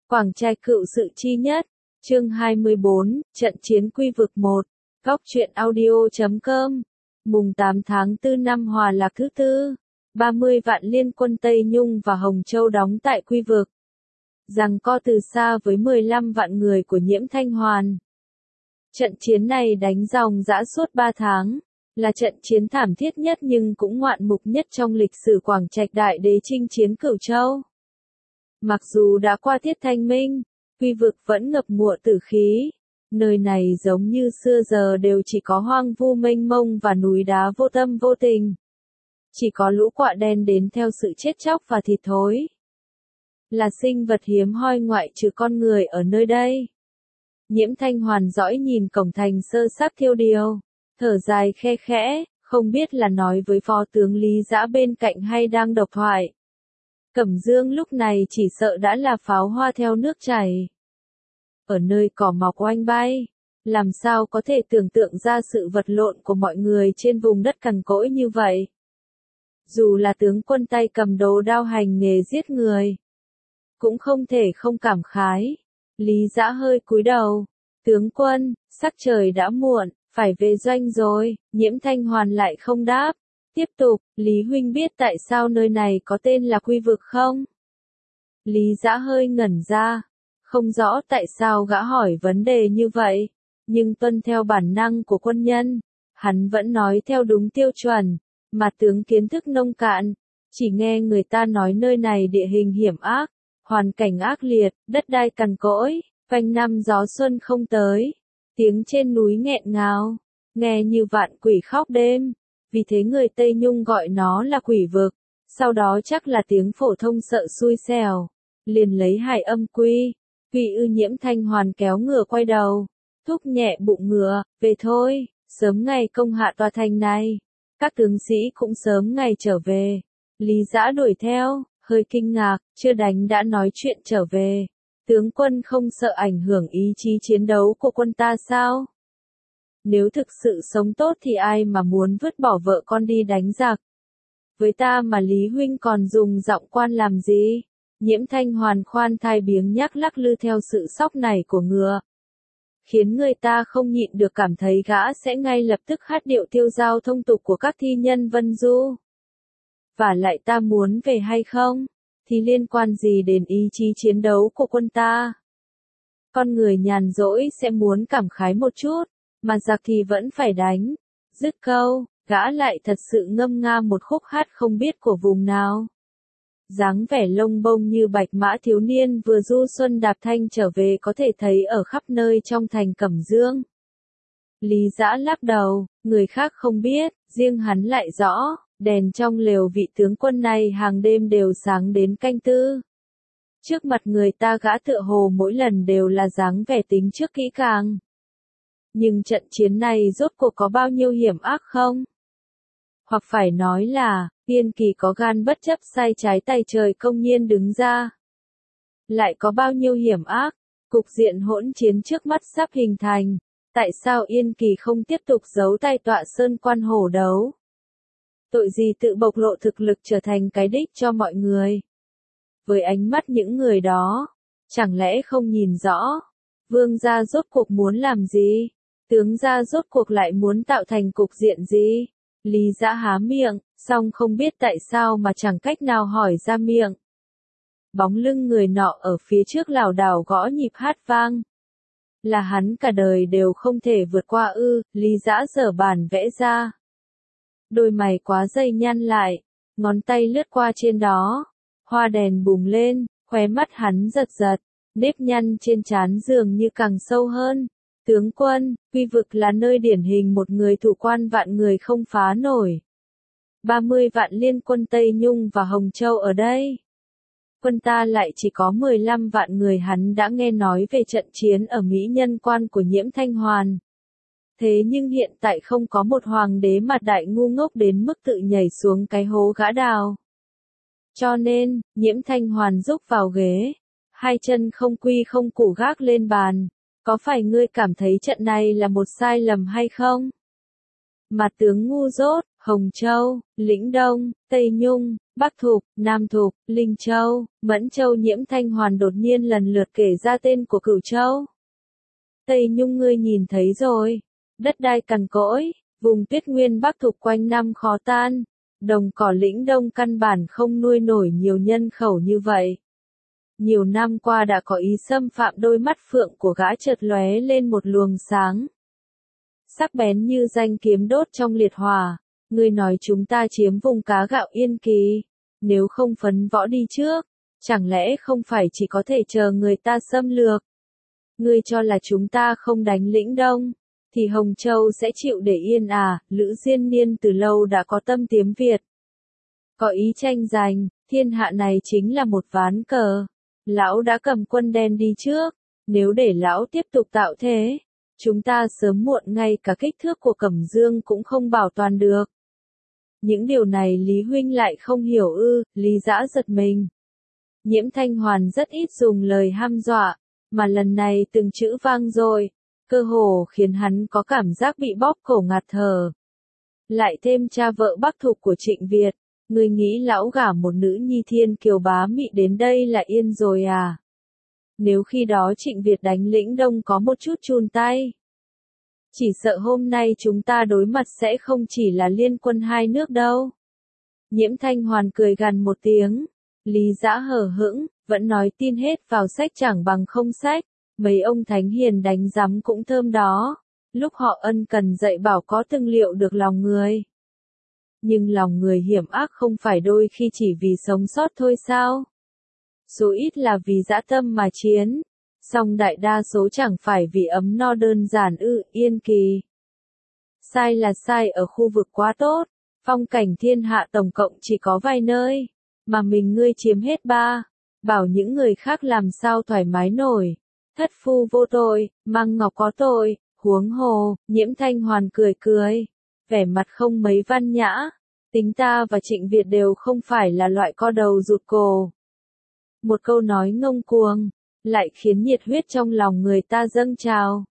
Quảng Trạch cựu sự chi nhất, chương 24, trận chiến quy vực 1, góc truyện audio.com, mùng 8 tháng 4 năm Hòa Lạc thứ tư, 30 vạn liên quân Tây Nhung và Hồng Châu đóng tại quy vực. Giằng co từ xa với 15 vạn người của Nhiễm Thanh Hoàn. Trận chiến này đánh ròng rã suốt 3 tháng, là trận chiến thảm thiết nhất nhưng cũng ngoạn mục nhất trong lịch sử Quảng Trạch đại đế chinh chiến Cửu Châu. Mặc dù đã qua tiết thanh minh, quy vực vẫn ngập ngụa tử khí. Nơi này giống như xưa giờ đều chỉ có hoang vu mênh mông và núi đá vô tâm vô tình. Chỉ có lũ quạ đen đến theo sự chết chóc và thịt thối. Là sinh vật hiếm hoi ngoại trừ con người ở nơi đây. Nhiễm Thanh Hoàn dõi nhìn cổng thành sơ xác thiêu điều, thở dài khe khẽ, không biết là nói với phó tướng Lý Dã bên cạnh hay đang độc thoại. Cẩm Dương lúc này chỉ sợ đã là pháo hoa theo nước chảy. Ở nơi cỏ mọc oanh bay, làm sao có thể tưởng tượng ra sự vật lộn của mọi người trên vùng đất cằn cỗi như vậy. Dù là tướng quân tay cầm đồ đao hành nghề giết người, cũng không thể không cảm khái. Lý Dã hơi cúi đầu, tướng quân, sắc trời đã muộn, phải về doanh rồi. Nhiễm Thanh Hoàn lại không đáp. Tiếp tục, Lý huynh biết tại sao nơi này có tên là quy vực không? Lý Dã hơi ngẩn ra, không rõ tại sao gã hỏi vấn đề như vậy, nhưng tuân theo bản năng của quân nhân, hắn vẫn nói theo đúng tiêu chuẩn, mà tướng kiến thức nông cạn, chỉ nghe người ta nói nơi này địa hình hiểm ác, hoàn cảnh ác liệt, đất đai cằn cỗi, quanh năm gió xuân không tới, tiếng trên núi nghẹn ngào, nghe như vạn quỷ khóc đêm. Vì thế người Tây Nhung gọi nó là quỷ vực, sau đó chắc là tiếng phổ thông sợ xui xẻo, liền lấy hải âm quy ư. Nhiễm Thanh Hoàn kéo ngựa quay đầu, thúc nhẹ bụng ngựa, về thôi, sớm ngày công hạ tòa thành này, các tướng sĩ cũng sớm ngày trở về. Lý Dã đuổi theo, hơi kinh ngạc, chưa đánh đã nói chuyện trở về, tướng quân không sợ ảnh hưởng ý chí chiến đấu của quân ta sao? Nếu thực sự sống tốt thì ai mà muốn vứt bỏ vợ con đi đánh giặc. Với ta mà Lý huynh còn dùng giọng quan làm gì? Nhiễm Thanh Hoàn khoan thai biếng nhác lắc lư theo sự sóc này của ngựa, khiến người ta không nhịn được cảm thấy gã sẽ ngay lập tức hát điệu tiêu dao thông tục của các thi nhân Vân Du. Và lại ta muốn về hay không, thì liên quan gì đến ý chí chiến đấu của quân ta? Con người nhàn rỗi sẽ muốn cảm khái một chút, mà giặc thì vẫn phải đánh. Dứt câu, gã lại thật sự ngâm nga một khúc hát không biết của vùng nào. Dáng vẻ lông bông như bạch mã thiếu niên vừa du xuân đạp thanh trở về có thể thấy ở khắp nơi trong thành Cẩm Dương. Lý Dã lắc đầu, người khác không biết, riêng hắn lại rõ, đèn trong lều vị tướng quân này hàng đêm đều sáng đến canh tư. Trước mặt người ta gã tựa hồ mỗi lần đều là dáng vẻ tính trước kỹ càng. Nhưng trận chiến này rốt cuộc có bao nhiêu hiểm ác không? Hoặc phải nói là, Yên Kỳ có gan bất chấp sai trái tay trời công nhiên đứng ra. Lại có bao nhiêu hiểm ác, cục diện hỗn chiến trước mắt sắp hình thành, tại sao Yên Kỳ không tiếp tục giấu tay tọa sơn quan hổ đấu? Tội gì tự bộc lộ thực lực trở thành cái đích cho mọi người? Với ánh mắt những người đó, chẳng lẽ không nhìn rõ, vương gia rốt cuộc muốn làm gì? Tướng gia rốt cuộc lại muốn tạo thành cục diện gì? Lý Dã há miệng, song không biết tại sao mà chẳng cách nào hỏi ra miệng. Bóng lưng người nọ ở phía trước lảo đảo gõ nhịp hát vang. Là hắn cả đời đều không thể vượt qua ư? Lý Dã giở bàn vẽ ra. Đôi mày quá dày nhăn lại, ngón tay lướt qua trên đó. Hoa đèn bùng lên, khóe mắt hắn giật giật, nếp nhăn trên trán dường như càng sâu hơn. Tướng quân, quy vực là nơi điển hình một người thủ quan vạn người không phá nổi. 30 vạn liên quân Tây Nhung và Hồng Châu ở đây. Quân ta lại chỉ có 15 vạn người. Hắn đã nghe nói về trận chiến ở Mỹ Nhân Quan của Nhiễm Thanh Hoàn. Thế nhưng hiện tại không có một hoàng đế mặt đại ngu ngốc đến mức tự nhảy xuống cái hố gã đào. Cho nên, Nhiễm Thanh Hoàn rúc vào ghế, hai chân không quy không củ gác lên bàn. Có phải ngươi cảm thấy trận này là một sai lầm hay không? Mà tướng ngu dốt, Hồng Châu, Lĩnh Đông, Tây Nhung, Bắc Thục, Nam Thục, Linh Châu, Mẫn Châu. Nhiễm Thanh Hoàn đột nhiên lần lượt kể ra tên của Cửu Châu. Tây Nhung ngươi nhìn thấy rồi, đất đai cằn cỗi, vùng tuyết nguyên Bắc Thục quanh năm khó tan, đồng cỏ Lĩnh Đông căn bản không nuôi nổi nhiều nhân khẩu như vậy. Nhiều năm qua đã có ý xâm phạm. Đôi mắt phượng của gã chợt lóe lên một luồng sáng sắc bén như danh kiếm đốt trong liệt hỏa. Ngươi nói chúng ta chiếm vùng cá gạo Yên Kỳ, nếu không phấn võ đi trước, chẳng lẽ không phải chỉ có thể chờ người ta xâm lược? Ngươi cho là chúng ta không đánh Lĩnh Đông, thì Hồng Châu sẽ chịu để yên à? Lữ Diên Niên từ lâu đã có tâm tiếm Việt, có ý tranh giành, thiên hạ này chính là một ván cờ. Lão đã cầm quân đen đi trước, nếu để lão tiếp tục tạo thế, chúng ta sớm muộn ngay cả kích thước của Cẩm Dương cũng không bảo toàn được. Những điều này Lý huynh lại không hiểu ư? Lý Dã giật mình. Nhiễm Thanh Hoàn rất ít dùng lời hăm dọa, mà lần này từng chữ vang rồi, cơ hồ khiến hắn có cảm giác bị bóp cổ ngạt thở. Lại thêm cha vợ Bắc Thục của Trịnh Việt, ngươi nghĩ lão gả một nữ nhi thiên kiều bá mị đến đây là yên rồi à? Nếu khi đó Trịnh Việt đánh Lĩnh Đông có một chút chun tay, chỉ sợ hôm nay chúng ta đối mặt sẽ không chỉ là liên quân hai nước đâu. Nhiễm Thanh Hoàn cười gằn một tiếng. Lý Dã hờ hững, vẫn nói tin hết vào sách chẳng bằng không sách. Mấy ông thánh hiền đánh giám cũng thơm đó. Lúc họ ân cần dạy bảo có từng liệu được lòng người. Nhưng lòng người hiểm ác không phải đôi khi chỉ vì sống sót thôi sao? Số ít là vì dã tâm mà chiến. Song đại đa số chẳng phải vì ấm no đơn giản ư? Yên Kỳ sai là sai ở khu vực quá tốt, phong cảnh thiên hạ tổng cộng chỉ có vài nơi, mà mình ngươi chiếm hết ba, bảo những người khác làm sao thoải mái nổi. Thất phu vô tội, Măng Ngọc có tội, huống hồ. Nhiễm Thanh Hoàn cười cười, vẻ mặt không mấy văn nhã. Tính ta và Trịnh Việt đều không phải là loại co đầu rụt cổ. Một câu nói ngông cuồng lại khiến nhiệt huyết trong lòng người ta dâng trào.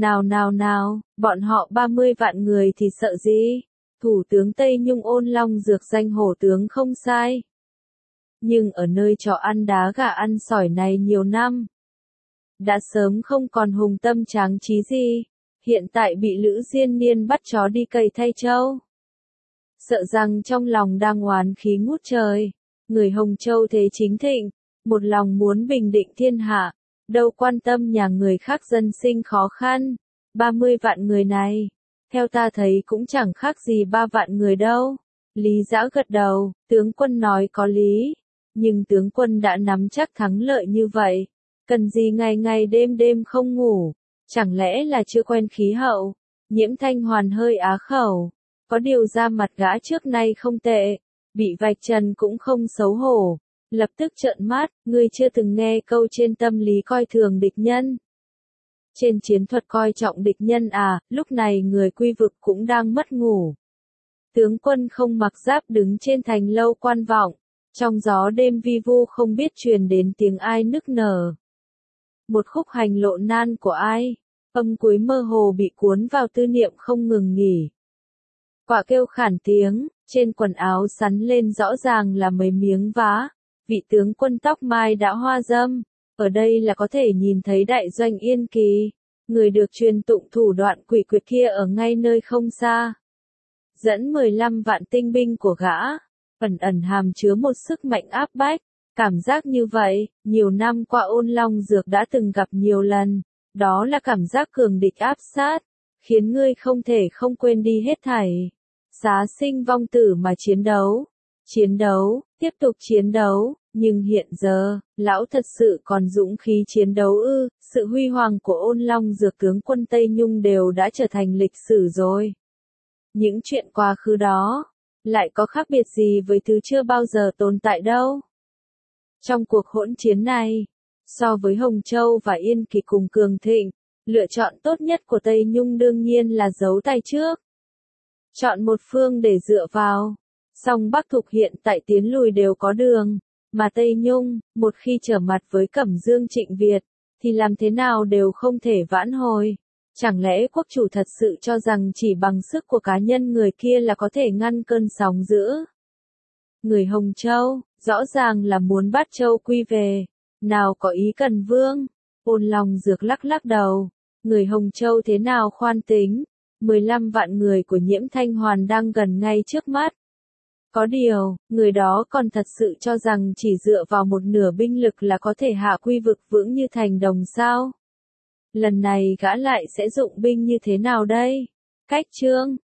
Nào, bọn họ 30 vạn người thì sợ gì? Thủ tướng Tây Nhung Ôn Long Dược danh hổ tướng không sai. Nhưng ở nơi trò ăn đá gà ăn sỏi này nhiều năm, đã sớm không còn hùng tâm tráng trí gì, hiện tại bị Lữ Diên Niên bắt chó đi cày thay trâu. Sợ rằng trong lòng đang oán khí ngút trời, người Hồng Châu thế chính thịnh, một lòng muốn bình định thiên hạ, đâu quan tâm nhà người khác dân sinh khó khăn. 30 vạn người này, theo ta thấy cũng chẳng khác gì 3 vạn người đâu. Lý Dã gật đầu, tướng quân nói có lý, nhưng tướng quân đã nắm chắc thắng lợi như vậy, cần gì ngày ngày đêm đêm không ngủ, chẳng lẽ là chưa quen khí hậu? Nhiễm Thanh Hoàn hơi á khẩu, có điều ra mặt gã trước nay không tệ, bị vạch trần cũng không xấu hổ. Lập tức trợn mắt, ngươi chưa từng nghe câu trên tâm lý coi thường địch nhân, trên chiến thuật coi trọng địch nhân à? Lúc này người Quy Vực cũng đang mất ngủ. Tướng quân không mặc giáp đứng trên thành lâu quan vọng, trong gió đêm vi vu không biết truyền đến tiếng ai nức nở. Một khúc hành lộ nan của ai, âm cuối mơ hồ bị cuốn vào tư niệm không ngừng nghỉ. Quả kêu khản tiếng, trên quần áo sắn lên rõ ràng là mấy miếng vá. Vị tướng quân tóc mai đã hoa râm, ở đây là có thể nhìn thấy đại doanh Yên Kỳ, người được truyền tụng thủ đoạn quỷ quyệt kia ở ngay nơi không xa. Dẫn 15 vạn tinh binh của gã, ẩn ẩn hàm chứa một sức mạnh áp bách, cảm giác như vậy, nhiều năm qua Ôn Long Dược đã từng gặp nhiều lần, đó là cảm giác cường địch áp sát, khiến ngươi không thể không quên đi hết thảy. Xá sinh vong tử mà chiến đấu, tiếp tục chiến đấu, nhưng hiện giờ, lão thật sự còn dũng khí chiến đấu ư? Sự huy hoàng của Ôn Long Dược tướng quân Tây Nhung đều đã trở thành lịch sử rồi. Những chuyện quá khứ đó, lại có khác biệt gì với thứ chưa bao giờ tồn tại đâu. Trong cuộc hỗn chiến này, so với Hồng Châu và Yên Kỳ cùng cường thịnh, lựa chọn tốt nhất của Tây Nhung đương nhiên là giấu tay trước. Chọn một phương để dựa vào. Song Bắc Thục hiện tại tiến lùi đều có đường, mà Tây Nhung, một khi trở mặt với Cẩm Dương Trịnh Việt, thì làm thế nào đều không thể vãn hồi. Chẳng lẽ quốc chủ thật sự cho rằng chỉ bằng sức của cá nhân người kia là có thể ngăn cơn sóng dữ? Người Hồng Châu, rõ ràng là muốn bắt Châu Quy về, nào có ý cần vương. Ôn Long Dược lắc lắc đầu, người Hồng Châu thế nào khoan tính, 15 vạn người của Nhiễm Thanh Hoàn đang gần ngay trước mắt. Có điều, người đó còn thật sự cho rằng chỉ dựa vào một nửa binh lực là có thể hạ Quy vực vững như thành đồng sao? Lần này gã lại sẽ dụng binh như thế nào đây? Cách chương